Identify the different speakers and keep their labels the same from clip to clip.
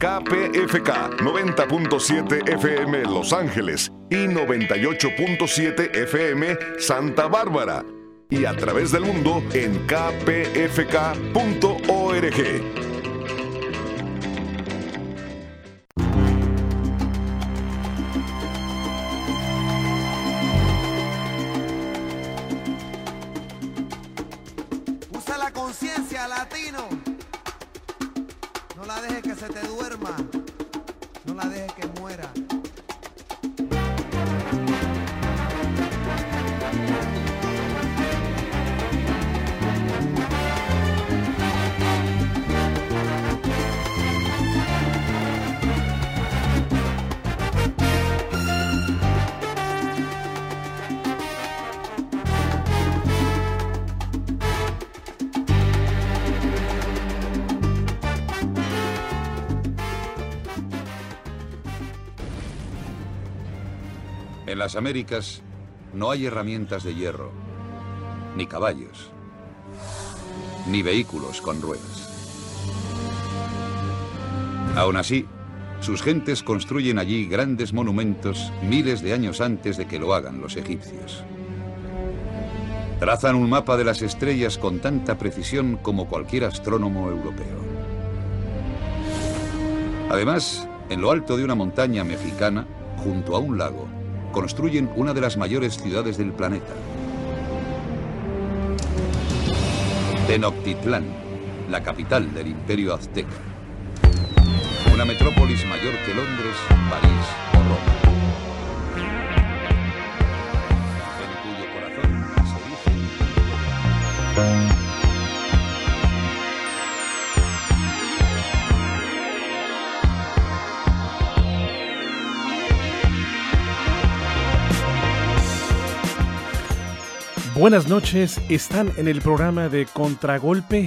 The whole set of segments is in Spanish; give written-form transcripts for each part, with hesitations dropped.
Speaker 1: KPFK 90.7 FM Los Ángeles y 98.7 FM Santa Bárbara. Y a través del mundo en kpfk.org.
Speaker 2: Usa la conciencia, latino. No la dejes que se te duerma. No la dejes que muera.
Speaker 3: En las Américas no hay herramientas de hierro, ni caballos, ni vehículos con ruedas. Aún así, sus gentes construyen allí grandes monumentos miles de años antes de que lo hagan los egipcios. Trazan un mapa de las estrellas con tanta precisión como cualquier astrónomo europeo. Además, en lo alto de una montaña mexicana, junto a un lago, construyen una de las mayores ciudades del planeta. Tenochtitlán, la capital del Imperio Azteca. Una metrópolis mayor que Londres, París o Roma. En cuyo corazón se dice...
Speaker 4: Buenas noches, están en el programa de Contragolpe.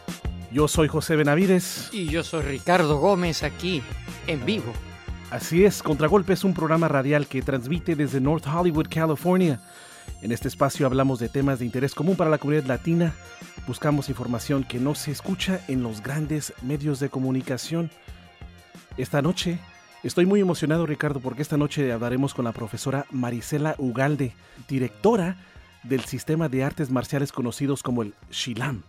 Speaker 4: Yo soy José Benavides.
Speaker 5: Y yo soy Ricardo Gómez, aquí, en vivo.
Speaker 4: Así es, Contragolpe es un programa radial que transmite desde North Hollywood, California. En este espacio hablamos de temas de interés común para la comunidad latina. Buscamos información que no se escucha en los grandes medios de comunicación. Esta noche estoy muy emocionado, Ricardo, porque esta noche hablaremos con la profesora Marisela Ugalde, directora del sistema de artes marciales conocidos como el Shilam.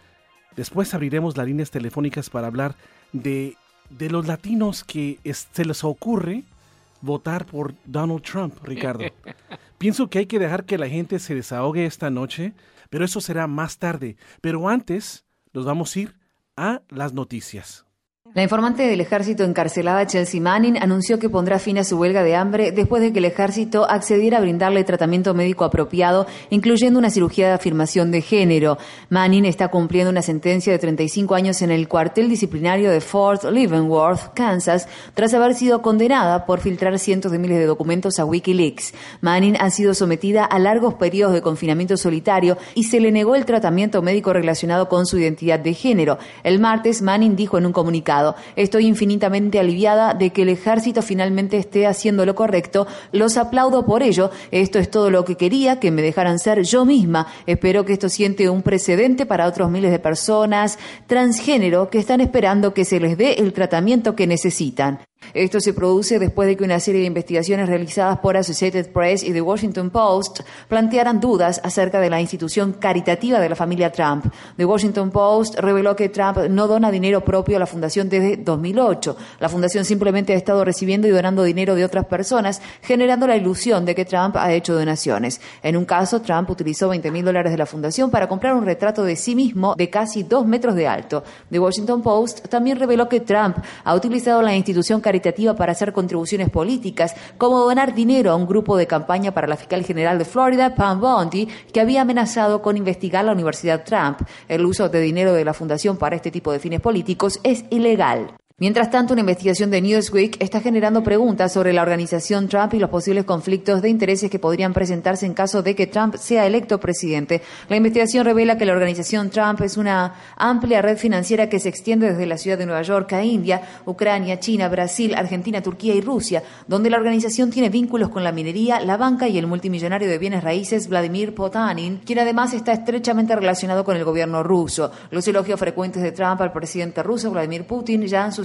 Speaker 4: Después abriremos las líneas telefónicas para hablar de los latinos que se les ocurre votar por Donald Trump, Ricardo. Pienso que hay que dejar que la gente se desahogue esta noche, pero eso será más tarde. Pero antes, nos vamos a ir a las noticias.
Speaker 6: La informante del ejército encarcelada Chelsea Manning anunció que pondrá fin a su huelga de hambre después de que el ejército accediera a brindarle tratamiento médico apropiado, incluyendo una cirugía de afirmación de género. Manning está cumpliendo una sentencia de 35 años en el cuartel disciplinario de Fort Leavenworth, Kansas, tras haber sido condenada por filtrar cientos de miles de documentos a Wikileaks. Manning ha sido sometida a largos periodos de confinamiento solitario y se le negó el tratamiento médico relacionado con su identidad de género. El martes, Manning dijo en un comunicado: estoy infinitamente aliviada de que el ejército finalmente esté haciendo lo correcto. Los aplaudo por ello. Esto es todo lo que quería, que me dejaran ser yo misma. Espero que esto siente un precedente para otros miles de personas transgénero que están esperando que se les dé el tratamiento que necesitan. Esto se produce después de que una serie de investigaciones realizadas por Associated Press y The Washington Post plantearan dudas acerca de la institución caritativa de la familia Trump. The Washington Post reveló que Trump no dona dinero propio a la fundación desde 2008. La fundación simplemente ha estado recibiendo y donando dinero de otras personas, generando la ilusión de que Trump ha hecho donaciones. En un caso, Trump utilizó $20,000 de la fundación para comprar un retrato de sí mismo de casi 2 metros de alto. The Washington Post también reveló que Trump ha utilizado la institución caritativa para hacer contribuciones políticas, como donar dinero a un grupo de campaña para la fiscal general de Florida, Pam Bondi, que había amenazado con investigar la Universidad Trump. El uso de dinero de la fundación para este tipo de fines políticos es ilegal. Mientras tanto, una investigación de Newsweek está generando preguntas sobre la organización Trump y los posibles conflictos de intereses que podrían presentarse en caso de que Trump sea electo presidente. La investigación revela que la organización Trump es una amplia red financiera que se extiende desde la ciudad de Nueva York a India, Ucrania, China, Brasil, Argentina, Turquía y Rusia, donde la organización tiene vínculos con la minería, la banca y el multimillonario de bienes raíces Vladimir Potanin, quien además está estrechamente relacionado con el gobierno ruso. Los elogios frecuentes de Trump al presidente ruso Vladimir Putin ya han suscitado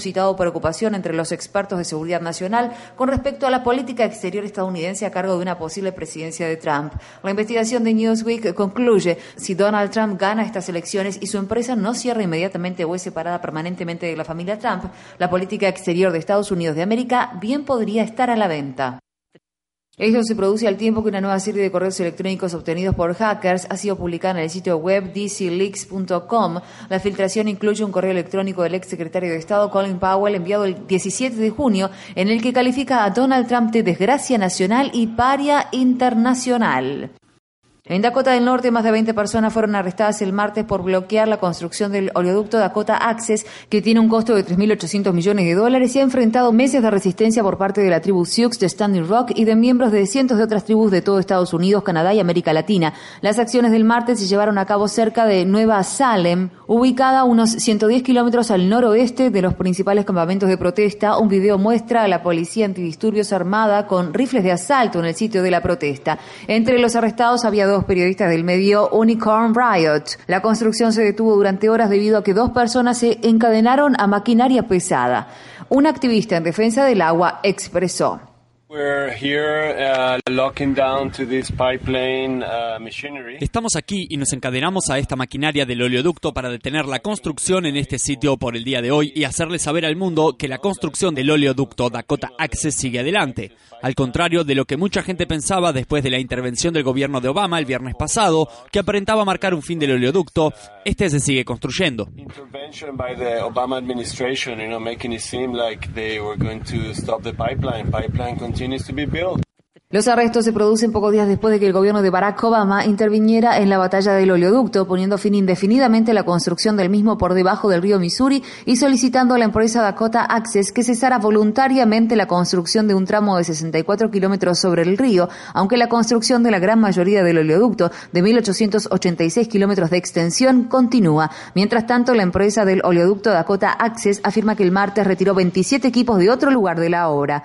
Speaker 6: suscitado preocupación entre los expertos de seguridad nacional con respecto a la política exterior estadounidense a cargo de una posible presidencia de Trump. La investigación de Newsweek concluye: si Donald Trump gana estas elecciones y su empresa no cierra inmediatamente o es separada permanentemente de la familia Trump, la política exterior de Estados Unidos de América bien podría estar a la venta. Esto se produce al tiempo que una nueva serie de correos electrónicos obtenidos por hackers ha sido publicada en el sitio web dcleaks.com. La filtración incluye un correo electrónico del exsecretario de Estado Colin Powell enviado el 17 de junio en el que califica a Donald Trump de desgracia nacional y paria internacional. En Dakota del Norte, más de 20 personas fueron arrestadas el martes por bloquear la construcción del oleoducto Dakota Access, que tiene un costo de $3.800 millones y ha enfrentado meses de resistencia por parte de la tribu Sioux de Standing Rock y de miembros de cientos de otras tribus de todo Estados Unidos, Canadá y América Latina. Las acciones del martes se llevaron a cabo cerca de Nueva Salem, ubicada a unos 110 kilómetros al noroeste de los principales campamentos de protesta. Un video muestra a la policía antidisturbios armada con rifles de asalto en el sitio de la protesta. Entre los arrestados había dos periodistas del medio Unicorn Riot. La construcción se detuvo durante horas debido a que 2 personas se encadenaron a maquinaria pesada. Un activista en defensa del agua expresó:
Speaker 7: Estamos aquí y nos encadenamos a esta maquinaria del oleoducto para detener la construcción en este sitio por el día de hoy y hacerle saber al mundo que la construcción del oleoducto Dakota Access sigue adelante. Al contrario de lo que mucha gente pensaba después de la intervención del gobierno de Obama el viernes pasado, que aparentaba marcar un fin del oleoducto, este se sigue construyendo.
Speaker 6: Los arrestos se producen pocos días después de que el gobierno de Barack Obama interviniera en la batalla del oleoducto, poniendo fin indefinidamente a la construcción del mismo por debajo del río Missouri y solicitando a la empresa Dakota Access que cesara voluntariamente la construcción de un tramo de 64 kilómetros sobre el río, aunque la construcción de la gran mayoría del oleoducto, de 1.886 kilómetros de extensión, continúa. Mientras tanto, la empresa del oleoducto Dakota Access afirma que el martes retiró 27 equipos de otro lugar de la obra.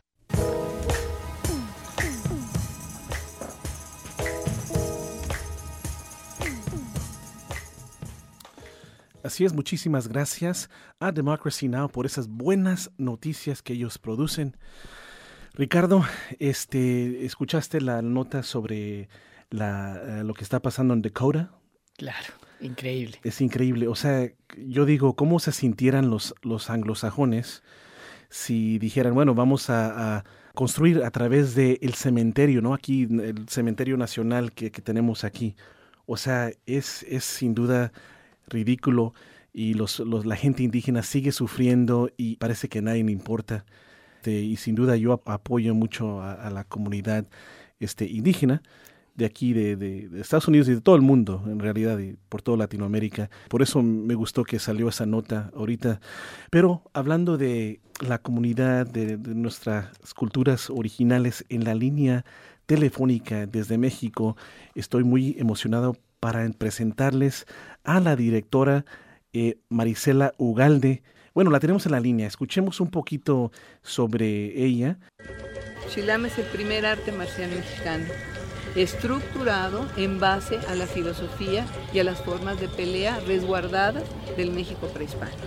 Speaker 4: Así es, muchísimas gracias a Democracy Now! Por esas buenas noticias que ellos producen. Ricardo, ¿escuchaste la nota sobre lo que está pasando en Dakota?
Speaker 5: Claro, increíble.
Speaker 4: Es increíble. O sea, yo digo, ¿cómo se sintieran los anglosajones si dijeran, bueno, vamos a construir a través del cementerio, ¿no? Aquí, el cementerio nacional que tenemos aquí. O sea, es sin duda ridículo y la gente indígena sigue sufriendo y parece que a nadie le importa. Y sin duda yo apoyo mucho a la comunidad indígena de aquí, de Estados Unidos y de todo el mundo, en realidad, y por toda Latinoamérica. Por eso me gustó que salió esa nota ahorita. Pero hablando de la comunidad, de nuestras culturas originales, en la línea telefónica desde México, estoy muy emocionado para presentarles a la directora Marisela Ugalde. Bueno, la tenemos en la línea. Escuchemos un poquito sobre ella.
Speaker 8: Xilam es el primer arte marcial mexicano, estructurado en base a la filosofía y a las formas de pelea resguardadas del México prehispánico.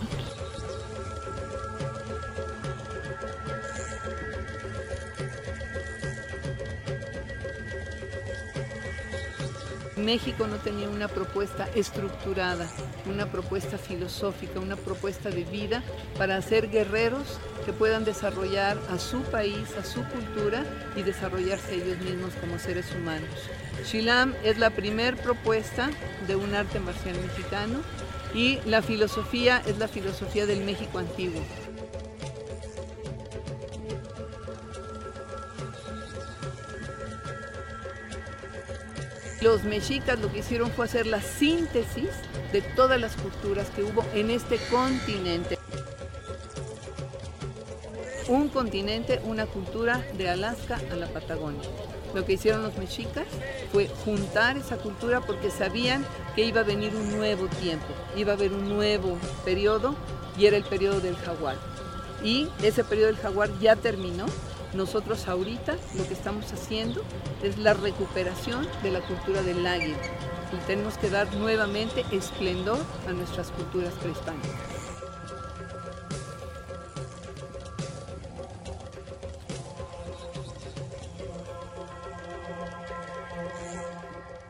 Speaker 8: México no tenía una propuesta estructurada, una propuesta filosófica, una propuesta de vida para hacer guerreros que puedan desarrollar a su país, a su cultura y desarrollarse ellos mismos como seres humanos. Xilam es la primer propuesta de un arte marcial mexicano y la filosofía es la filosofía del México antiguo. Los mexicas lo que hicieron fue hacer la síntesis de todas las culturas que hubo en este continente. Un continente, una cultura de Alaska a la Patagonia. Lo que hicieron los mexicas fue juntar esa cultura porque sabían que iba a venir un nuevo tiempo, iba a haber un nuevo periodo y era el periodo del jaguar. Y ese periodo del jaguar ya terminó. Nosotros ahorita lo que estamos haciendo es la recuperación de la cultura del águila y tenemos que dar nuevamente esplendor a nuestras culturas prehispánicas.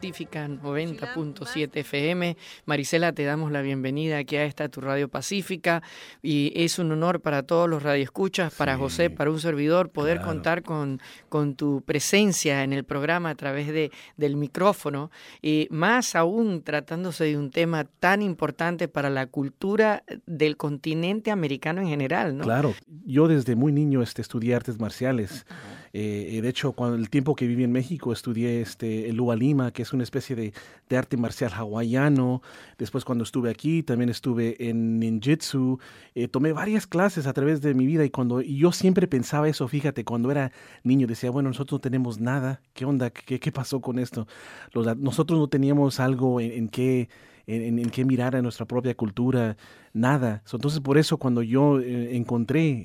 Speaker 5: Pacífica 90.7 FM. Marisela, te damos la bienvenida aquí a esta tu Radio Pacífica y es un honor para todos los radioescuchas, para José, para un servidor, poder contar con tu presencia en el programa a través del micrófono, y más aún tratándose de un tema tan importante para la cultura del continente americano en general, ¿no?
Speaker 4: Claro, yo desde muy niño estudié artes marciales. De hecho, cuando el tiempo que viví en México estudié el Lua Lima, que es una especie de arte marcial hawaiano. Después, cuando estuve aquí, también estuve en ninjitsu. Tomé varias clases a través de mi vida y yo siempre pensaba eso. Fíjate, cuando era niño decía, bueno, nosotros no tenemos nada. ¿Qué onda? ¿Qué pasó con esto? Nosotros no teníamos algo en qué mirar a nuestra propia cultura, nada. Entonces, por eso cuando yo encontré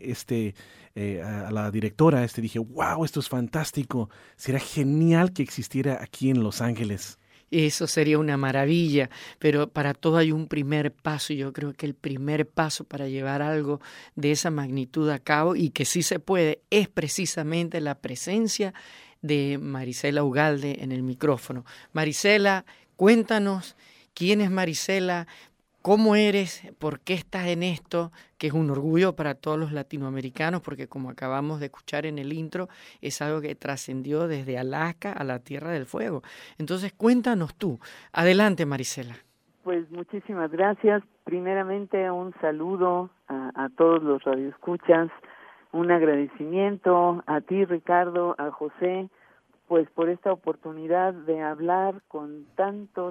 Speaker 4: a la directora, dije, wow, esto es fantástico. Será genial que existiera aquí en Los Ángeles.
Speaker 5: Eso sería una maravilla, pero para todo hay un primer paso. Yo creo que el primer paso para llevar algo de esa magnitud a cabo, y que sí se puede, es precisamente la presencia de Marisela Ugalde en el micrófono. Marisela, cuéntanos quién es Marisela, cómo eres, por qué estás en esto, que es un orgullo para todos los latinoamericanos, porque como acabamos de escuchar en el intro, es algo que trascendió desde Alaska a la Tierra del Fuego. Entonces, cuéntanos tú. Adelante, Marisela.
Speaker 9: Pues muchísimas gracias. Primeramente, un saludo a todos los radioescuchas, un agradecimiento a ti, Ricardo, a José, pues por esta oportunidad de hablar con tantos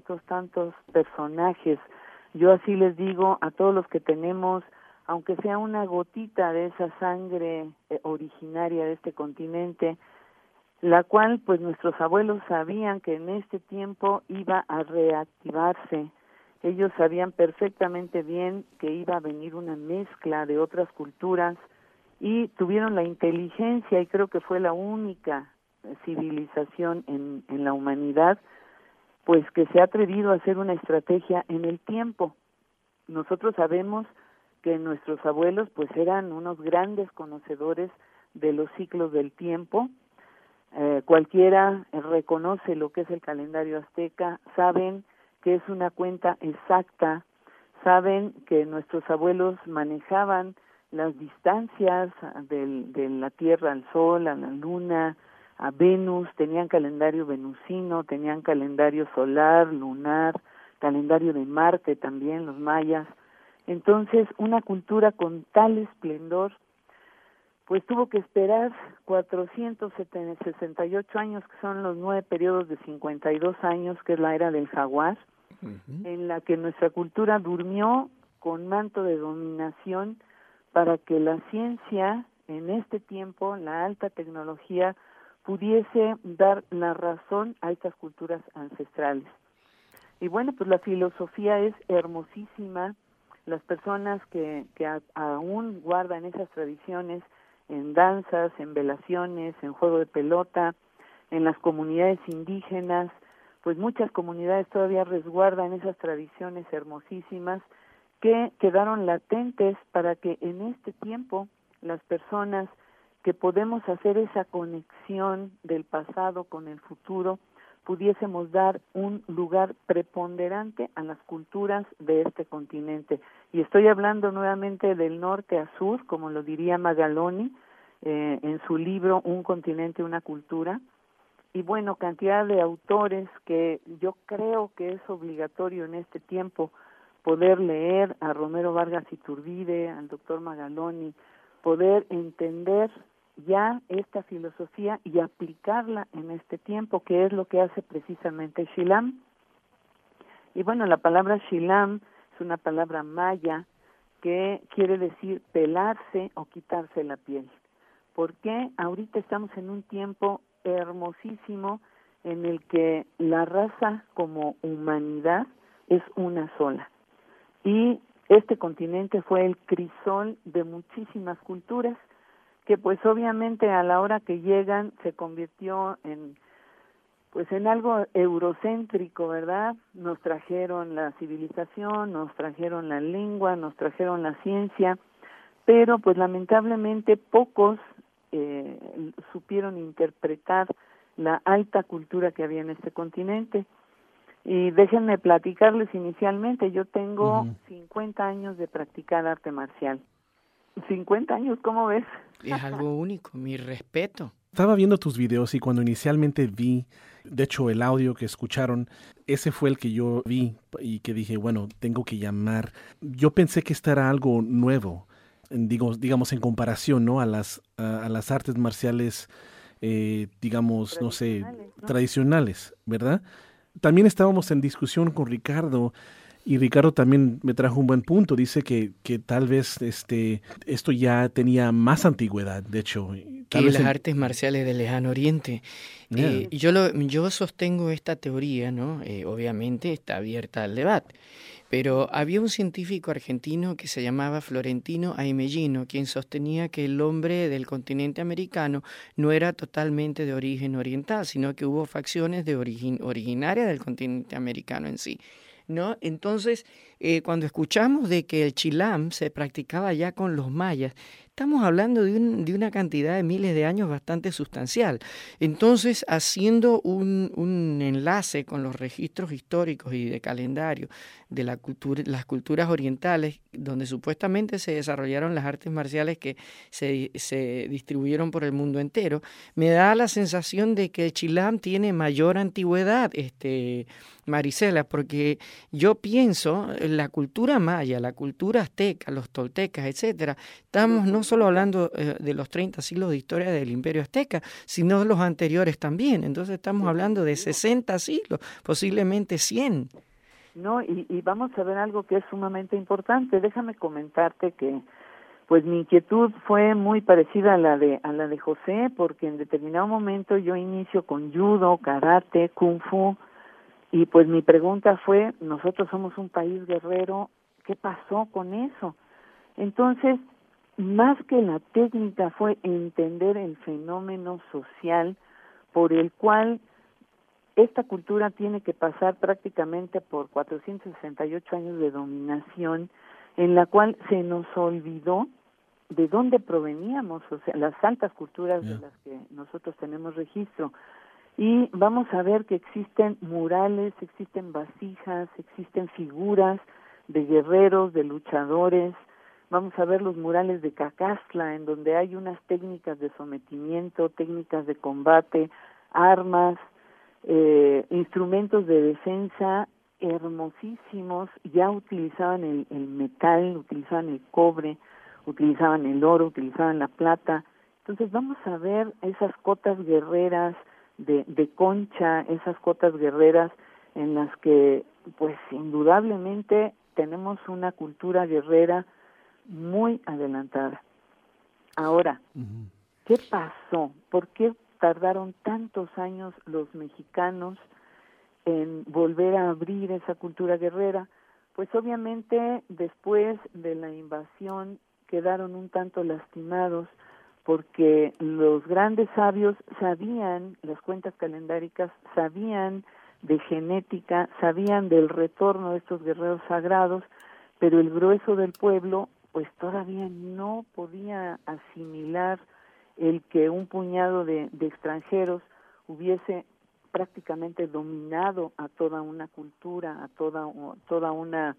Speaker 9: personajes. Yo así les digo a todos los que tenemos, aunque sea una gotita de esa sangre originaria de este continente, la cual pues nuestros abuelos sabían que en este tiempo iba a reactivarse. Ellos sabían perfectamente bien que iba a venir una mezcla de otras culturas y tuvieron la inteligencia, y creo que fue la única civilización en la humanidad, pues que se ha atrevido a hacer una estrategia en el tiempo. Nosotros sabemos que nuestros abuelos pues eran unos grandes conocedores de los ciclos del tiempo. Cualquiera reconoce lo que es el calendario azteca, saben que es una cuenta exacta, saben que nuestros abuelos manejaban las distancias de la Tierra al Sol, a la Luna, a Venus, tenían calendario venusino, tenían calendario solar, lunar, calendario de Marte también, los mayas. Entonces, una cultura con tal esplendor, pues tuvo que esperar 468 años, que son los 9 periodos de 52 años, que es la era del jaguar, en la que nuestra cultura durmió con manto de dominación para que la ciencia, en este tiempo, la alta tecnología, pudiese dar la razón a estas culturas ancestrales. Y bueno, pues la filosofía es hermosísima. Las personas que aún guardan esas tradiciones en danzas, en velaciones, en juego de pelota, en las comunidades indígenas, pues muchas comunidades todavía resguardan esas tradiciones hermosísimas que quedaron latentes para que en este tiempo las personas que podemos hacer esa conexión del pasado con el futuro, pudiésemos dar un lugar preponderante a las culturas de este continente. Y estoy hablando nuevamente del norte a sur, como lo diría Magaloni en su libro Un continente, una cultura. Y bueno, cantidad de autores que yo creo que es obligatorio en este tiempo poder leer, a Romero Vargas Iturbide, al doctor Magaloni, poder entender ya esta filosofía y aplicarla en este tiempo, que es lo que hace precisamente Xilam. Y bueno, la palabra Xilam es una palabra maya que quiere decir pelarse o quitarse la piel. Porque ahorita estamos en un tiempo hermosísimo en el que la raza como humanidad es una sola. Y este continente fue el crisol de muchísimas culturas, que pues obviamente a la hora que llegan se convirtió en algo eurocéntrico, ¿verdad? Nos trajeron la civilización, nos trajeron la lengua, nos trajeron la ciencia, pero pues lamentablemente pocos supieron interpretar la alta cultura que había en este continente. Y déjenme platicarles inicialmente, yo tengo 50 años de practicar arte marcial. 50 años, ¿cómo ves?
Speaker 5: Es algo único, mi respeto.
Speaker 4: Estaba viendo tus videos y cuando inicialmente vi, de hecho el audio que escucharon, ese fue el que yo vi y que dije, bueno, tengo que llamar. Yo pensé que esto era algo nuevo, digamos en comparación, ¿no? a las artes marciales, digamos, no sé, tradicionales, ¿verdad? También estábamos en discusión con Ricardo y Ricardo también me trajo un buen punto. Dice que tal vez esto ya tenía más antigüedad, de hecho.
Speaker 5: Que las artes marciales del Lejano Oriente.
Speaker 4: Yeah.
Speaker 5: Yo sostengo esta teoría, ¿no? Obviamente está abierta al debate. Pero había un científico argentino que se llamaba Florentino Aimellino, quien sostenía que el hombre del continente americano no era totalmente de origen oriental, sino que hubo facciones de origen originaria del continente americano en sí, ¿no? Entonces, cuando escuchamos de que el chilam se practicaba ya con los mayas, estamos hablando de una cantidad de miles de años bastante sustancial. Entonces, haciendo un enlace con los registros históricos y de calendario de las culturas orientales, donde supuestamente se desarrollaron las artes marciales que se distribuyeron por el mundo entero, me da la sensación de que el chilam tiene mayor antigüedad, Marisela, porque yo pienso la cultura maya, la cultura azteca, los toltecas, etcétera, estamos no solo hablando de los 30 siglos de historia del Imperio Azteca, sino de los anteriores también. Entonces estamos hablando de 60 siglos, posiblemente 100.
Speaker 9: No, y vamos a ver algo que es sumamente importante. Déjame comentarte que pues mi inquietud fue muy parecida a la de José, porque en determinado momento yo inicio con judo, karate, kung fu, y pues mi pregunta fue, nosotros somos un país guerrero, ¿qué pasó con eso? Entonces, más que la técnica fue entender el fenómeno social por el cual esta cultura tiene que pasar prácticamente por 468 años de dominación, en la cual se nos olvidó de dónde proveníamos, o sea, las altas culturas de las que nosotros tenemos registro. Y vamos a ver que existen murales, existen vasijas, existen figuras de guerreros, de luchadores. Vamos a ver los murales de Cacastla, en donde hay unas técnicas de sometimiento, técnicas de combate, armas, instrumentos de defensa hermosísimos. Ya utilizaban el metal, utilizaban el cobre, utilizaban el oro, utilizaban la plata. Entonces vamos a ver esas cotas guerreras de concha, esas cotas guerreras en las que pues indudablemente tenemos una cultura guerrera muy adelantada. Ahora, ¿qué pasó? ¿Por qué tardaron tantos años los mexicanos en volver a abrir esa cultura guerrera? Pues obviamente después de la invasión quedaron un tanto lastimados porque los grandes sabios sabían, las cuentas calendáricas, sabían de genética, sabían del retorno de estos guerreros sagrados, pero el grueso del pueblo pues todavía no podía asimilar el que un puñado de extranjeros hubiese prácticamente dominado a toda una cultura, a toda una,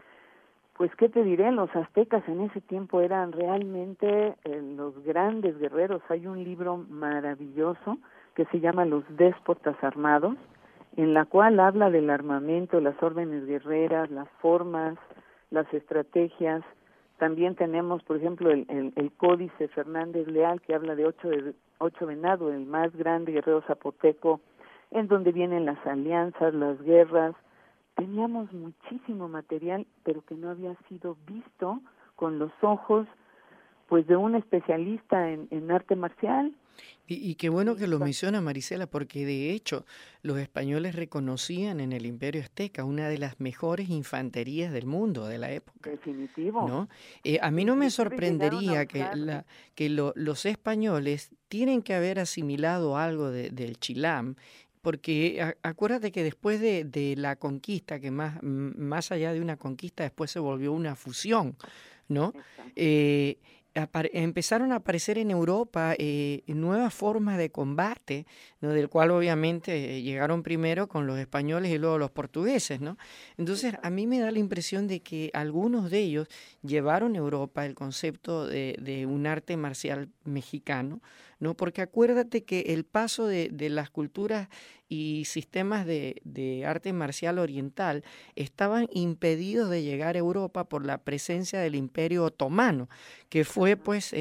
Speaker 9: pues qué te diré, los aztecas en ese tiempo eran realmente los grandes guerreros. Hay un libro maravilloso que se llama Los Déspotas Armados, en la cual habla del armamento, las órdenes guerreras, las formas, las estrategias. También tenemos, por ejemplo, el Códice Fernández Leal, que habla de Ocho Venado, el más grande guerrero zapoteco, en donde vienen las alianzas, las guerras. Teníamos muchísimo material, pero que no había sido visto con los ojos pues de un especialista en arte marcial.
Speaker 5: Y qué bueno que lo menciona Marisela, porque de hecho los españoles reconocían en el Imperio Azteca una de las mejores infanterías del mundo de la época.
Speaker 9: Definitivo.
Speaker 5: ¿No? A mí no me sorprendería que los españoles tienen que haber asimilado algo del chilam, porque acuérdate que después de la conquista, que más allá de una conquista, después se volvió una fusión, ¿no? empezaron a aparecer en Europa nuevas formas de combate, ¿no? Del cual obviamente llegaron primero con los españoles y luego los portugueses, ¿no? Entonces a mí me da la impresión de que algunos de ellos llevaron a Europa el concepto de un arte marcial mexicano, ¿no? Porque acuérdate que el paso de las culturas y sistemas de arte marcial oriental estaban impedidos de llegar a Europa por la presencia del Imperio Otomano, que fue pues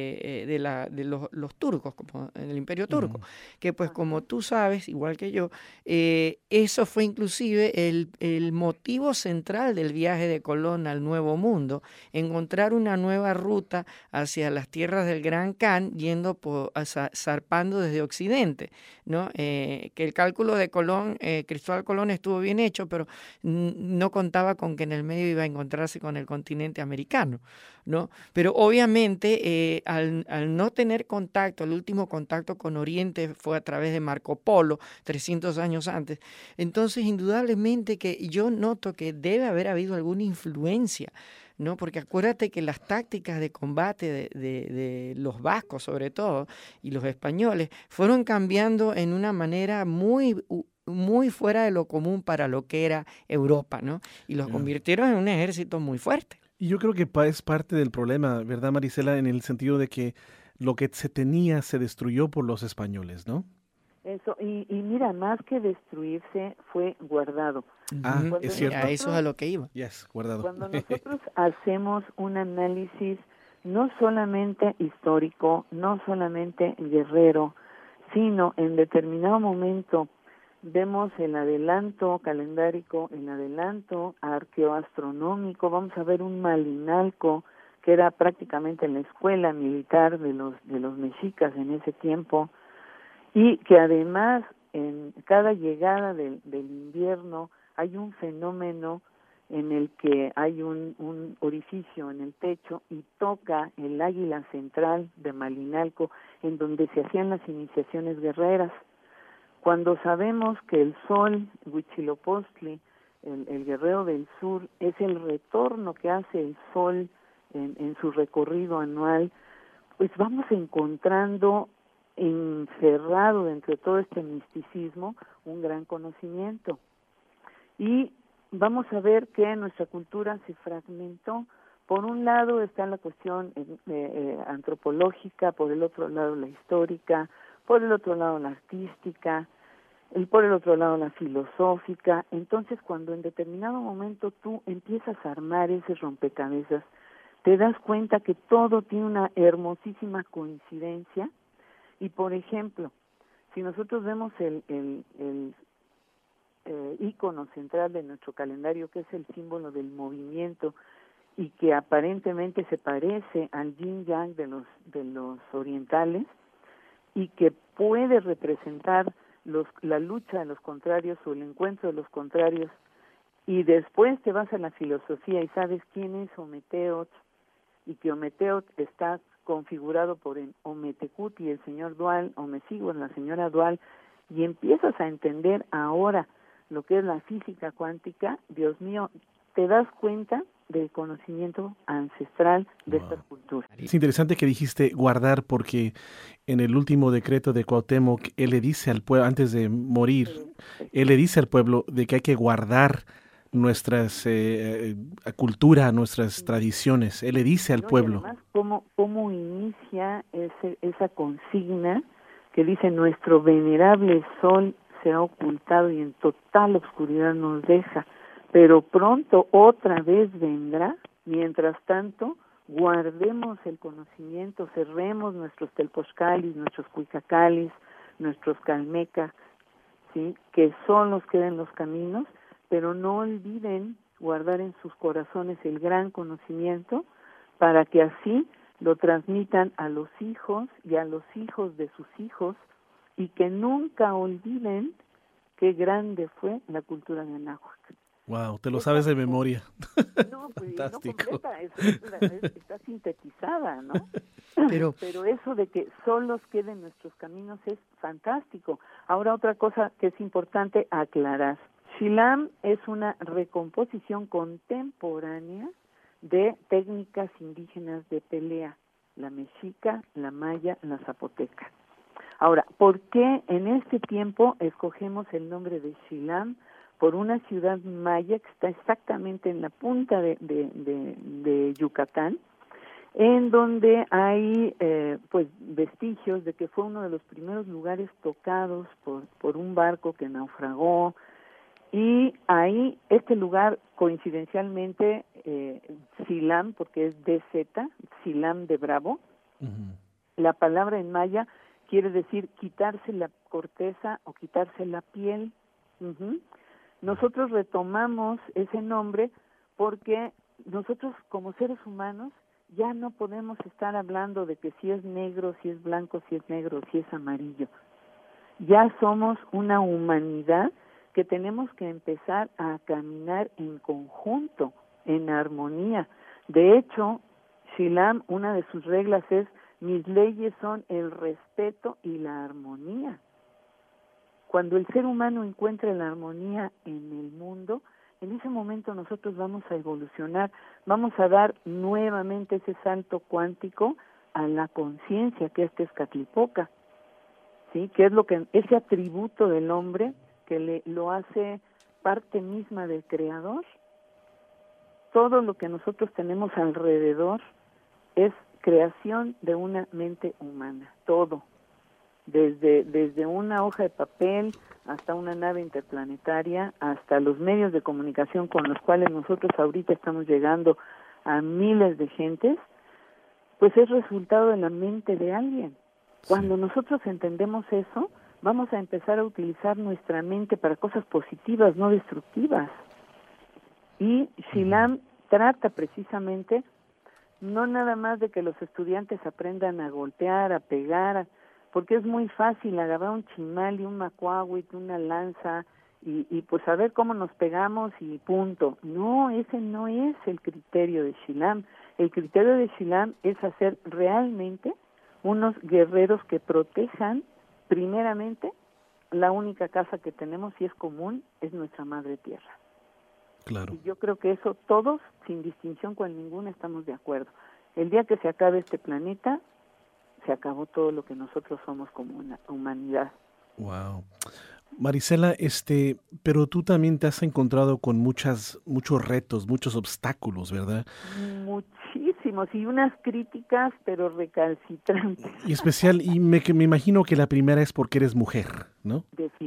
Speaker 5: de los turcos, como el Imperio Turco, que pues como tú sabes, igual que yo, eso fue inclusive el motivo central del viaje de Colón al Nuevo Mundo, encontrar una nueva ruta hacia las tierras del Gran Khan, zarpando desde Occidente, ¿no? Que el cálculo de Colón, Cristóbal Colón, estuvo bien hecho, pero no contaba con que en el medio iba a encontrarse con el continente americano, ¿no? Pero obviamente al no tener contacto, el último contacto con Oriente fue a través de Marco Polo, 300 años antes. Entonces, indudablemente que yo noto que debe haber habido alguna influencia, ¿no? Porque acuérdate que las tácticas de combate de los vascos, sobre todo, y los españoles, fueron cambiando en una manera muy fuera de lo común para lo que era Europa, ¿no? Y los convirtieron en un ejército muy fuerte.
Speaker 4: Y yo creo que es parte del problema, ¿verdad, Marisela? En el sentido de que lo que se tenía se destruyó por los españoles, ¿no?
Speaker 9: Eso, y mira, más que destruirse, fue guardado.
Speaker 4: Es cierto.
Speaker 5: A eso es a lo que iba.
Speaker 4: Yes, guardado.
Speaker 9: Cuando nosotros hacemos un análisis no solamente histórico, no solamente guerrero, sino en determinado momento vemos el adelanto calendárico, el adelanto arqueoastronómico, vamos a ver un Malinalco, que era prácticamente la escuela militar de los mexicas en ese tiempo, y que además en cada llegada del invierno hay un fenómeno en el que hay un orificio en el techo y toca el águila central de Malinalco, en donde se hacían las iniciaciones guerreras. Cuando sabemos que el sol, Huitzilopochtli, el guerrero del sur, es el retorno que hace el sol en su recorrido anual, pues vamos encontrando encerrado dentro de todo este misticismo un gran conocimiento. Y vamos a ver que nuestra cultura se fragmentó. Por un lado está la cuestión antropológica, por el otro lado la histórica, por el otro lado la artística, por el otro lado la filosófica. Entonces, cuando en determinado momento tú empiezas a armar ese rompecabezas, te das cuenta que todo tiene una hermosísima coincidencia. Y, por ejemplo, si nosotros vemos el ícono central de nuestro calendario, que es el símbolo del movimiento, y que aparentemente se parece al yin-yang de los orientales, y que puede representar la lucha de los contrarios o el encuentro de los contrarios, y después te vas a la filosofía y sabes quién es Ometeotl, y que Ometeotl está configurado por el Ometecuhtli, el señor Dual, Omecigo, la señora Dual, y empiezas a entender ahora lo que es la física cuántica. Dios mío, te das cuenta del conocimiento ancestral de estas culturas.
Speaker 4: Es interesante que dijiste guardar, porque en el último decreto de Cuauhtémoc, él le dice al pueblo, antes de morir, él le dice al pueblo de que hay que guardar nuestras cultura, nuestras tradiciones. Él le dice al pueblo.
Speaker 9: Y además, ¿cómo inicia esa consigna que dice: nuestro venerable sol se ha ocultado y en total oscuridad nos deja, pero pronto otra vez vendrá? Mientras tanto, guardemos el conocimiento, cerremos nuestros telpochcalis, nuestros cuicacalis, nuestros calmecas, ¿sí? Que solos queden los caminos, pero no olviden guardar en sus corazones el gran conocimiento para que así lo transmitan a los hijos y a los hijos de sus hijos, y que nunca olviden qué grande fue la cultura de Anáhuac.
Speaker 4: Wow, te lo sabes de memoria.
Speaker 9: No, pues
Speaker 4: Fantástico.
Speaker 9: no completa, está sintetizada, ¿no? Pero eso de que solos queden nuestros caminos es fantástico. Ahora, otra cosa que es importante aclarar: Xilam es una recomposición contemporánea de técnicas indígenas de pelea. la mexica, la maya, la zapoteca. Ahora, ¿por qué en este tiempo escogemos el nombre de Xilam? Por una ciudad maya que está exactamente en la punta de Yucatán, en donde hay pues vestigios de que fue uno de los primeros lugares tocados por un barco que naufragó, y ahí este lugar coincidencialmente Xilam, porque es DZ, Xilam de Bravo, la palabra en maya quiere decir quitarse la corteza o quitarse la piel. Nosotros retomamos ese nombre porque nosotros como seres humanos ya no podemos estar hablando de que si es negro, si es blanco, si es negro, si es amarillo. Ya somos una humanidad que tenemos que empezar a caminar en conjunto, en armonía. De hecho, Xilam, una de sus reglas es: mis leyes son el respeto y la armonía. Cuando el ser humano encuentra la armonía en el mundo, en ese momento nosotros vamos a evolucionar, vamos a dar nuevamente ese salto cuántico a la conciencia, que es Tezcatlipoca, ¿sí? Que es ese atributo del hombre que lo hace parte misma del Creador. Todo lo que nosotros tenemos alrededor es creación de una mente humana, todo, desde una hoja de papel hasta una nave interplanetaria, hasta los medios de comunicación con los cuales nosotros ahorita estamos llegando a miles de gentes, pues es resultado de la mente de alguien. Cuando nosotros entendemos eso, vamos a empezar a utilizar nuestra mente para cosas positivas, no destructivas. Y Xilam trata precisamente no nada más de que los estudiantes aprendan a golpear, a pegar, porque es muy fácil agarrar un chimal y un macuahuit, una lanza, y pues a ver cómo nos pegamos y punto. No, ese no es el criterio de Xilam. El criterio de Xilam es hacer realmente unos guerreros que protejan primeramente la única casa que tenemos y es común, es nuestra madre tierra.
Speaker 4: Claro.
Speaker 9: Y yo creo que eso todos, sin distinción con ninguna, estamos de acuerdo. El día que se acabe este planeta, se acabó todo lo que nosotros somos como una humanidad.
Speaker 4: Wow. Marisela, pero tú también te has encontrado con muchos retos, muchos obstáculos, ¿verdad?
Speaker 9: Muchísimos, y unas críticas, pero recalcitrantes.
Speaker 4: Y especial, y me imagino que la primera es porque eres mujer, ¿no?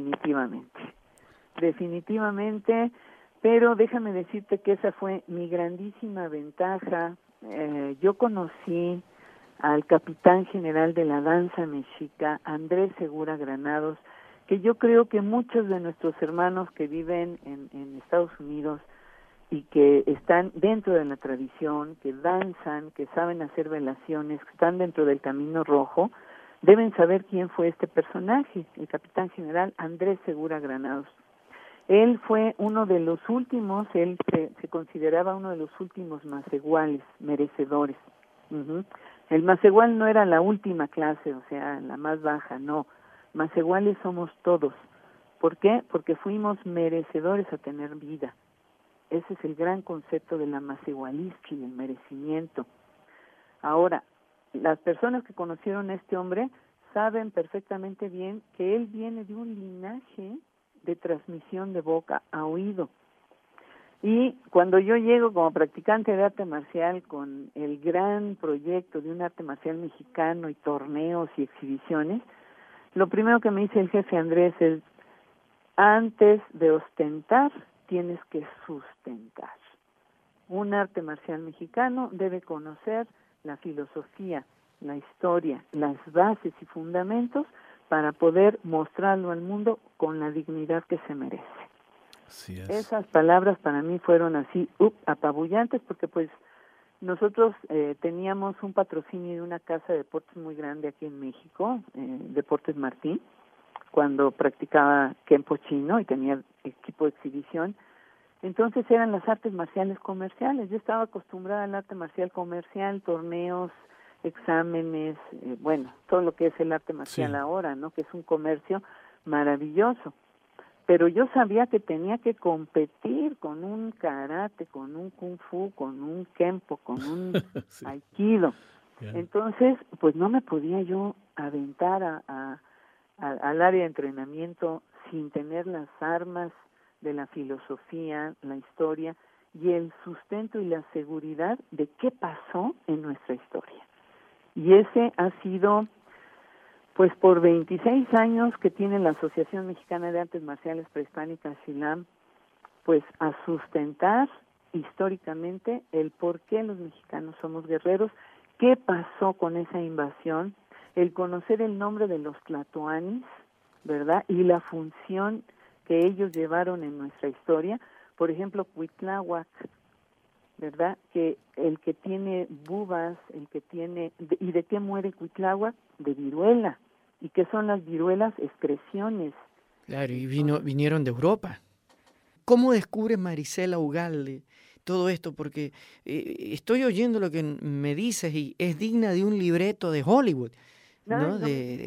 Speaker 9: Definitivamente, pero déjame decirte que esa fue mi grandísima ventaja. Yo conocí al capitán general de la danza mexica, Andrés Segura Granados, que yo creo que muchos de nuestros hermanos que viven en Estados Unidos y que están dentro de la tradición, que danzan, que saben hacer velaciones, que están dentro del Camino Rojo, deben saber quién fue este personaje, el capitán general Andrés Segura Granados. Él fue uno de los últimos, él se consideraba uno de los últimos macehuales merecedores. El macehual no era la última clase, o sea, la más baja, no. Macehuales somos todos. ¿Por qué? Porque fuimos merecedores a tener vida. Ese es el gran concepto de la macehualistri, el merecimiento. Ahora, las personas que conocieron a este hombre saben perfectamente bien que él viene de un linaje de transmisión de boca a oído. Y cuando yo llego como practicante de arte marcial con el gran proyecto de un arte marcial mexicano y torneos y exhibiciones, lo primero que me dice el jefe Andrés es: antes de ostentar, tienes que sustentar. Un arte marcial mexicano debe conocer la filosofía, la historia, las bases y fundamentos para poder mostrarlo al mundo con la dignidad que se merece.
Speaker 4: Así es.
Speaker 9: Esas palabras para mí fueron así apabullantes, porque pues nosotros teníamos un patrocinio de una casa de deportes muy grande aquí en México, Deportes Martín, cuando practicaba Kempo chino y tenía equipo de exhibición. Entonces eran las artes marciales comerciales. Yo estaba acostumbrada al arte marcial comercial, torneos, exámenes, todo lo que es el arte marcial ahora, ¿no? Que es un comercio maravilloso. Pero yo sabía que tenía que competir con un karate, con un kung fu, con un kempo, con un aikido. Entonces, pues no me podía yo aventar al área de entrenamiento sin tener las armas de la filosofía, la historia y el sustento y la seguridad de qué pasó en nuestra historia. Y ese ha sido, pues por 26 años que tiene la Asociación Mexicana de Artes Marciales Prehispánicas, SHILAM, pues a sustentar históricamente el por qué los mexicanos somos guerreros, qué pasó con esa invasión, el conocer el nombre de los tlatoanis, ¿verdad? Y la función que ellos llevaron en nuestra historia. Por ejemplo, Cuitláhuac, ¿verdad? Que el que tiene bubas, el que tiene... ¿Y de qué muere Cuitláhuac? De viruela. ¿Y qué son las viruelas? Excreciones.
Speaker 5: Claro, y vinieron de Europa. ¿Cómo descubre Marisela Ugalde todo esto? Porque estoy oyendo lo que me dices y es digna de un libreto de Hollywood, ¿no?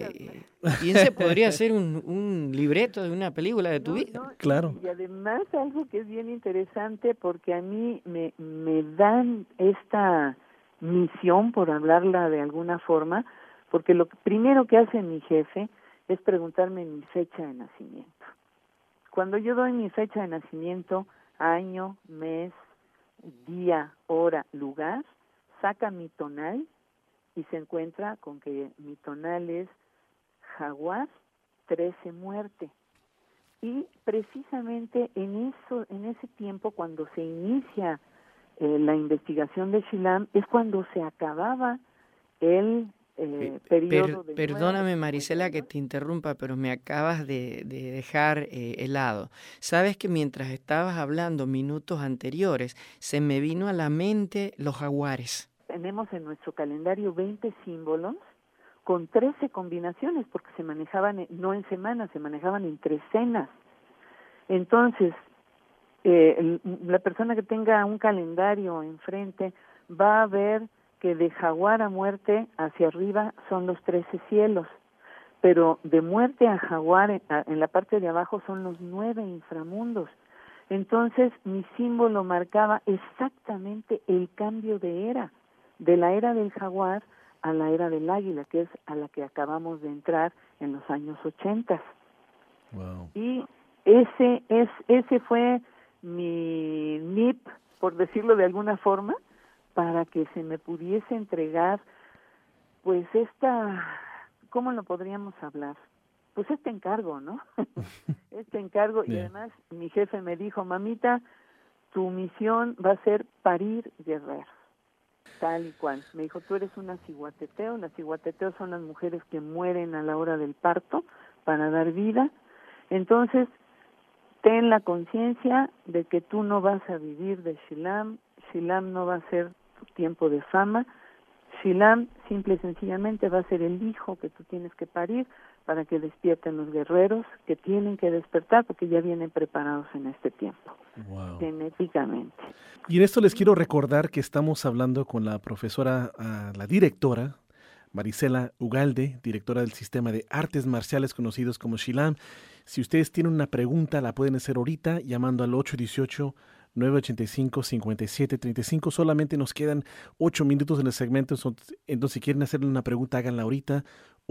Speaker 5: Piense, podría ser un libreto de una película de tu vida.
Speaker 4: Claro.
Speaker 9: Y además algo que es bien interesante, porque a mí me dan esta misión, por hablarla de alguna forma, porque lo primero que hace mi jefe es preguntarme mi fecha de nacimiento. Cuando yo doy mi fecha de nacimiento, año, mes, día, hora, lugar, saca mi tonal y se encuentra con que mi tonal es Jaguar 13 muerte. Y precisamente en ese tiempo, cuando se inicia la investigación de SHILAM, es cuando se acababa el periodo de...
Speaker 5: Perdóname, Marisela, que te interrumpa, pero me acabas de dejar helado. Sabes que mientras estabas hablando minutos anteriores, se me vino a la mente los jaguares.
Speaker 9: Tenemos en nuestro calendario 20 símbolos con 13 combinaciones, porque se manejaban no en semanas, se manejaban en trecenas. Entonces, la persona que tenga un calendario enfrente va a ver que de jaguar a muerte hacia arriba son los 13 cielos, pero de muerte a jaguar en la parte de abajo son los 9 inframundos. Entonces, mi símbolo marcaba exactamente el cambio de era, de la era del jaguar a la era del águila, que es a la que acabamos de entrar en los años 80.
Speaker 4: Wow.
Speaker 9: Y ese fue mi NIP, por decirlo de alguna forma, para que se me pudiese entregar, pues ¿cómo lo podríamos hablar? Pues este encargo, ¿no? Este encargo, y además mi jefe me dijo, mamita, tu misión va a ser parir guerreros, tal y cual. Me dijo, tú eres una ciguateteo, las ciguateteos son las mujeres que mueren a la hora del parto para dar vida, entonces ten la conciencia de que tú no vas a vivir de SHILAM, SHILAM no va a ser tu tiempo de fama, SHILAM simple y sencillamente va a ser el hijo que tú tienes que parir para que despierten los guerreros que tienen que despertar porque ya vienen preparados en este tiempo, genéticamente.
Speaker 4: Y en esto les quiero recordar que estamos hablando con la profesora, la directora, Marisela Ugalde, directora del Sistema de Artes Marciales conocidos como SHILAM. Si ustedes tienen una pregunta, la pueden hacer ahorita llamando al 818-985-5735. Solamente nos quedan 8 minutos en el segmento, entonces si quieren hacerle una pregunta, háganla ahorita.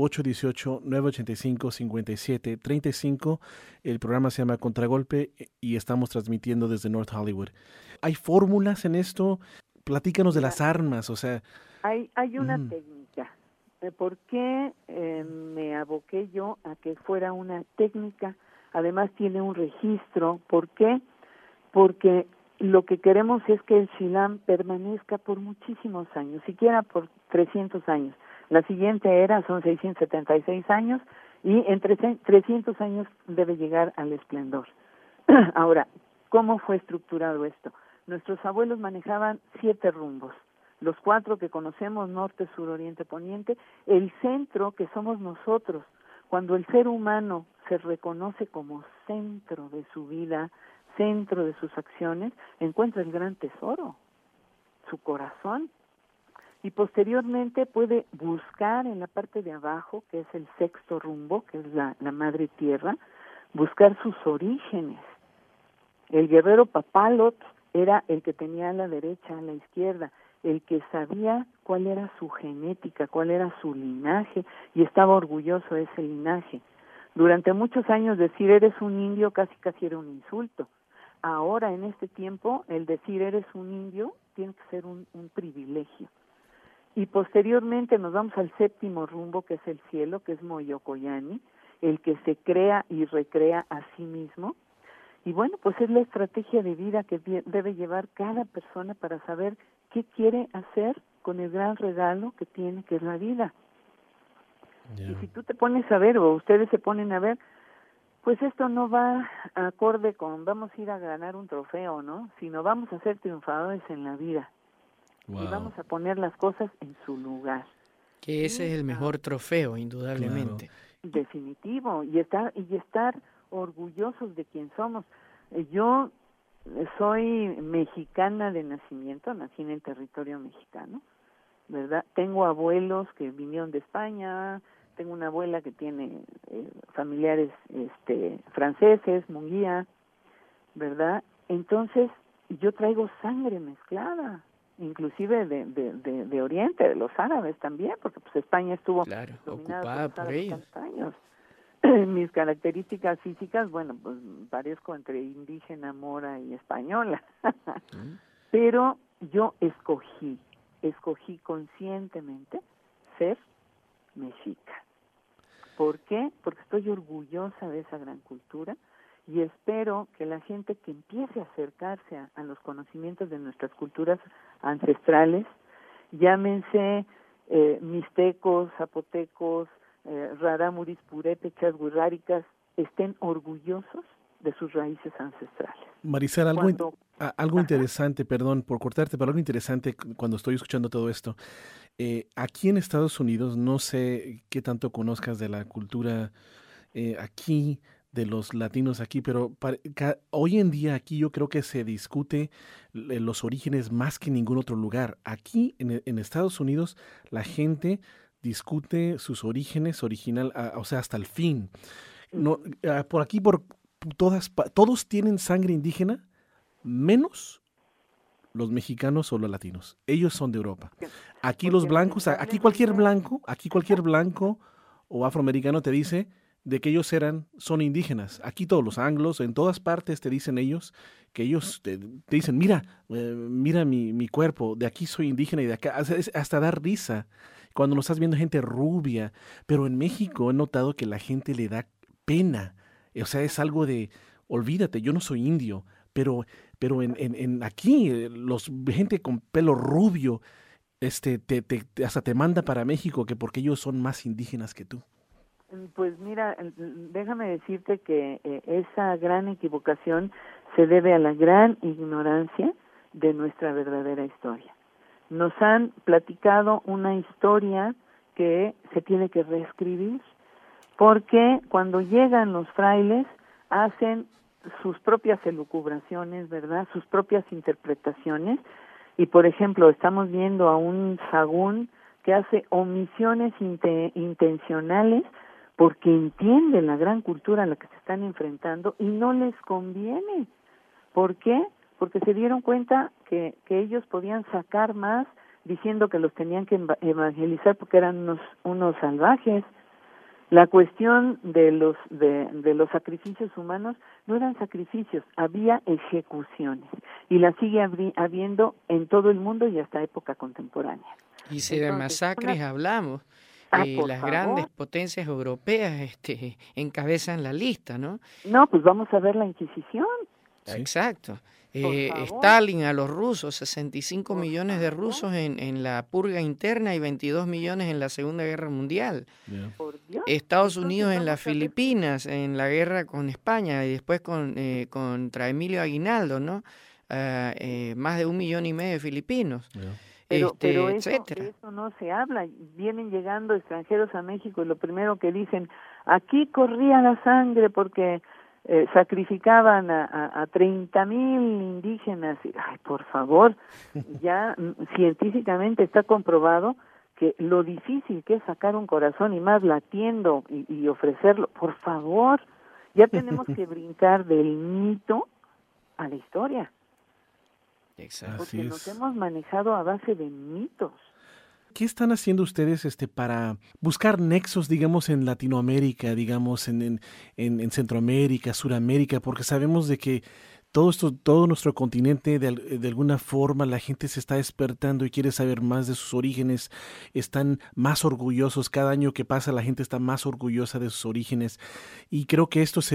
Speaker 4: 818-985-5735. El programa se llama Contragolpe y estamos transmitiendo desde North Hollywood. ¿Hay fórmulas en esto? Platícanos de las armas, o sea...
Speaker 9: Hay una técnica. ¿Por qué me aboqué yo a que fuera una técnica? Además tiene un registro. ¿Por qué? Porque lo que queremos es que el SHILAM permanezca por muchísimos años, siquiera por 300 años. La siguiente era son 676 años y en 300 años debe llegar al esplendor. Ahora, ¿cómo fue estructurado esto? Nuestros abuelos manejaban 7 rumbos. Los 4 que conocemos, norte, sur, oriente, poniente, el centro que somos nosotros. Cuando el ser humano se reconoce como centro de su vida, centro de sus acciones, encuentra el gran tesoro, su corazón. Y posteriormente puede buscar en la parte de abajo, que es el 6º rumbo, que es la madre tierra, buscar sus orígenes. El guerrero Papalot era el que tenía a la derecha, a la izquierda. el que sabía cuál era su genética, cuál era su linaje, y estaba orgulloso de ese linaje. Durante muchos años decir eres un indio casi era un insulto. Ahora, en este tiempo, el decir eres un indio tiene que ser un privilegio. Y posteriormente nos vamos al séptimo rumbo, que es el cielo, que es Moyocoyani, el que se crea y recrea a sí mismo. Y bueno, pues es la estrategia de vida que debe llevar cada persona para saber qué quiere hacer con el gran regalo que tiene, que es la vida. Yeah. Y si tú te pones a ver, o ustedes se ponen a ver, pues esto no va acorde con vamos a ir a ganar un trofeo, ¿no? Sino vamos a ser triunfadores en la vida. Wow. Y vamos a poner las cosas en su lugar.
Speaker 5: Que ese es el mejor trofeo, indudablemente.
Speaker 9: Claro. Definitivo, y estar orgullosos de quién somos. Yo soy mexicana de nacimiento, nací en el territorio mexicano, ¿verdad? Tengo abuelos que vinieron de España, tengo una abuela que tiene familiares franceses, Munguía, ¿verdad? Entonces, yo traigo sangre mezclada, inclusive de Oriente, de los árabes también, porque pues España estuvo
Speaker 5: ocupada por ellos.
Speaker 9: Años. Mis características físicas, bueno, pues parezco entre indígena, mora y española, pero yo escogí conscientemente ser mexica. ¿Por qué? Porque estoy orgullosa de esa gran cultura y espero que la gente que empiece a acercarse a los conocimientos de nuestras culturas ancestrales, llámense mixtecos, zapotecos, rarámuris, purépechas, wixárikas, estén orgullosos de sus raíces ancestrales.
Speaker 4: Marisela, algo interesante, perdón por cortarte, pero algo interesante cuando estoy escuchando todo esto. Aquí en Estados Unidos, no sé qué tanto conozcas de la cultura aquí, de los latinos aquí, pero hoy en día aquí yo creo que se discute los orígenes más que en ningún otro lugar. Aquí en Estados Unidos la gente discute sus orígenes o sea, hasta el fin. No, por aquí, todos tienen sangre indígena, menos los mexicanos o los latinos. Ellos son de Europa. Aquí los blancos, aquí cualquier blanco o afroamericano te dice de que ellos son indígenas. Aquí todos los anglos, en todas partes te dicen ellos, que ellos te dicen, mira mi cuerpo, de aquí soy indígena y de acá, hasta dar risa cuando nos estás viendo gente rubia. Pero en México he notado que la gente le da pena. O sea, es algo de, olvídate, yo no soy indio, pero en aquí, gente con pelo rubio, hasta te manda para México, que porque ellos son más indígenas que tú.
Speaker 9: Pues mira, déjame decirte que esa gran equivocación se debe a la gran ignorancia de nuestra verdadera historia. Nos han platicado una historia que se tiene que reescribir, porque cuando llegan los frailes hacen sus propias elucubraciones, ¿verdad? Sus propias interpretaciones, y por ejemplo estamos viendo a un sagún que hace omisiones intencionales porque entiende la gran cultura a la que se están enfrentando y no les conviene. ¿Por qué? Porque se dieron cuenta que ellos podían sacar más diciendo que los tenían que evangelizar porque eran unos salvajes. La cuestión de los sacrificios humanos no eran sacrificios, había ejecuciones y las sigue habiendo en todo el mundo y hasta época contemporánea.
Speaker 5: Y si de masacres hablamos, las grandes potencias europeas encabezan la lista, ¿no?
Speaker 9: No, pues vamos a ver la Inquisición.
Speaker 5: ¿Sí? Exacto. Stalin a los rusos, 65 millones de rusos en la purga interna y 22 millones en la Segunda Guerra Mundial.
Speaker 4: Yeah.
Speaker 5: Estados Unidos en las Filipinas, en la guerra con España y después contra Emilio Aguinaldo, ¿no? Más de 1,5 millones de filipinos.
Speaker 4: Yeah.
Speaker 9: Pero
Speaker 5: etcétera.
Speaker 9: eso no se habla. Vienen llegando extranjeros a México y lo primero que dicen, aquí corría la sangre porque sacrificaban a 30,000 indígenas. Ay, por favor, ya científicamente está comprobado que lo difícil que es sacar un corazón y más latiendo y ofrecerlo, por favor, ya tenemos que brincar del mito a la historia.
Speaker 5: Exacto.
Speaker 9: Porque nos hemos manejado a base de mitos.
Speaker 4: ¿Qué están haciendo ustedes para buscar nexos, digamos, en Latinoamérica, digamos, en Centroamérica, Suramérica? Porque sabemos de que todo nuestro continente, de alguna forma, la gente se está despertando y quiere saber más de sus orígenes, están más orgullosos. Cada año que pasa, la gente está más orgullosa de sus orígenes. Y creo que esto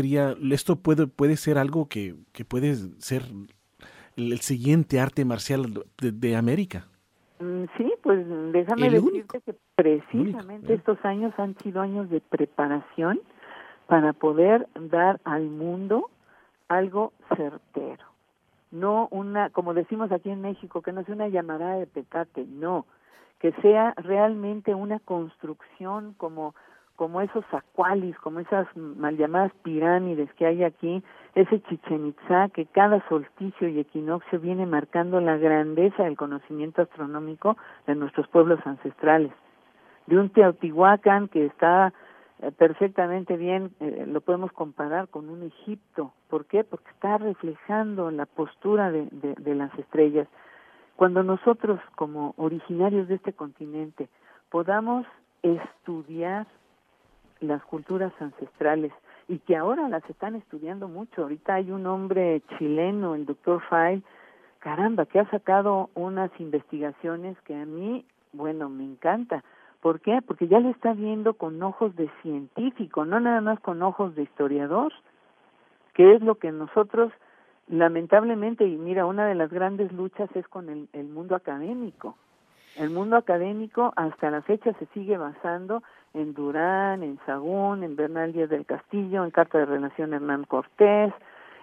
Speaker 4: puede ser algo que puede ser el siguiente arte marcial de América.
Speaker 9: Sí, pues déjame decirte que precisamente estos años han sido años de preparación para poder dar al mundo algo certero. No como decimos aquí en México, que no sea una llamarada de petate, no, que sea realmente una construcción como esos zacualis, como esas mal llamadas pirámides que hay aquí, ese Chichén Itzá, que cada solsticio y equinoccio viene marcando la grandeza del conocimiento astronómico de nuestros pueblos ancestrales. De un Teotihuacán que está perfectamente bien, lo podemos comparar con un Egipto. ¿Por qué? Porque está reflejando la postura de las estrellas. Cuando nosotros, como originarios de este continente, podamos estudiar las culturas ancestrales y que ahora las están estudiando mucho. Ahorita hay un hombre chileno, el doctor Fay, caramba, que ha sacado unas investigaciones que a mí, bueno, me encanta. ¿Por qué? Porque ya lo está viendo con ojos de científico, no nada más con ojos de historiador, que es lo que nosotros, lamentablemente, y mira, una de las grandes luchas es con el mundo académico. El mundo académico hasta la fecha se sigue basando en Durán, en Sagún, en Bernal Díaz del Castillo, en Carta de Relación Hernán Cortés,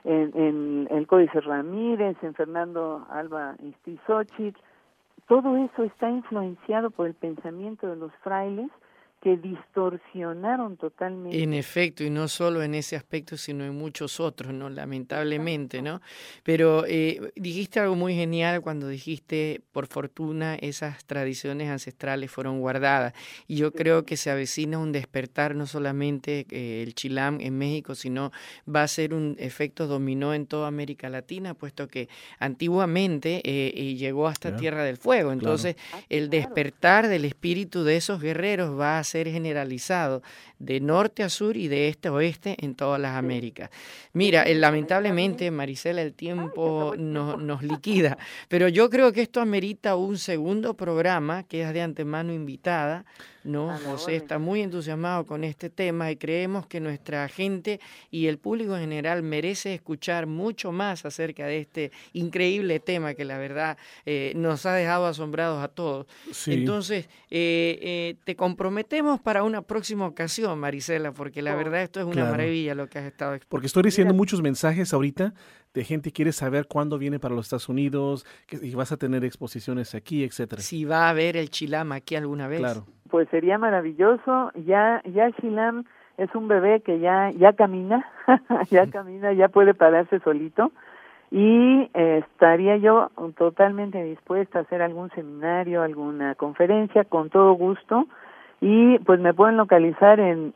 Speaker 9: en el Códice Ramírez, en Fernando Alba Istizóchitl. Todo eso está influenciado por el pensamiento de los frailes que distorsionaron totalmente.
Speaker 5: En efecto, y no solo en ese aspecto, sino en muchos otros, ¿no? Lamentablemente, ¿no? Pero dijiste algo muy genial cuando dijiste, por fortuna, esas tradiciones ancestrales fueron guardadas. Y yo creo que se avecina un despertar, no solamente el Chilam en México, sino va a ser un efecto dominó en toda América Latina, puesto que antiguamente llegó hasta Tierra del Fuego. Entonces, el despertar del espíritu de esos guerreros va a ser generalizado de norte a sur y de este a oeste en todas las Américas. Mira, lamentablemente, Marisela, el tiempo nos liquida, pero yo creo que esto amerita un segundo programa, que es de antemano invitada, ¿no? José está muy entusiasmado con este tema y creemos que nuestra gente y el público en general merece escuchar mucho más acerca de este increíble tema que la verdad nos ha dejado asombrados a todos. Sí. Entonces, te comprometemos para una próxima ocasión, Marisela, porque la verdad esto es una maravilla lo que has estado explicando.
Speaker 4: Porque estoy recibiendo muchos mensajes ahorita de gente que quiere saber cuándo viene para los Estados Unidos, y vas a tener exposiciones aquí, etcétera.
Speaker 5: Si va a haber el Chilam aquí alguna vez.
Speaker 4: Claro.
Speaker 9: Pues sería maravilloso. Ya Chilam es un bebé que ya camina, ya puede pararse solito, y estaría yo totalmente dispuesta a hacer algún seminario, alguna conferencia, con todo gusto. Y pues me pueden localizar en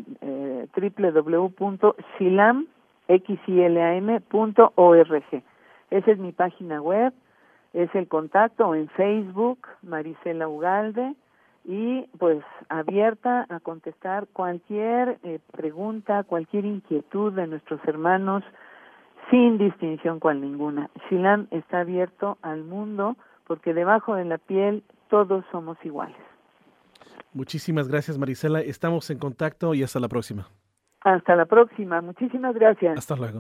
Speaker 9: www.chilam.org. Esa es mi página web, es el contacto, en Facebook, Marisela Ugalde, y pues abierta a contestar cualquier pregunta, cualquier inquietud de nuestros hermanos, sin distinción cual ninguna. Chilam está abierto al mundo porque debajo de la piel todos somos iguales.
Speaker 4: Muchísimas gracias, Marisela. Estamos en contacto y hasta la próxima.
Speaker 9: Hasta la próxima. Muchísimas gracias.
Speaker 4: Hasta luego.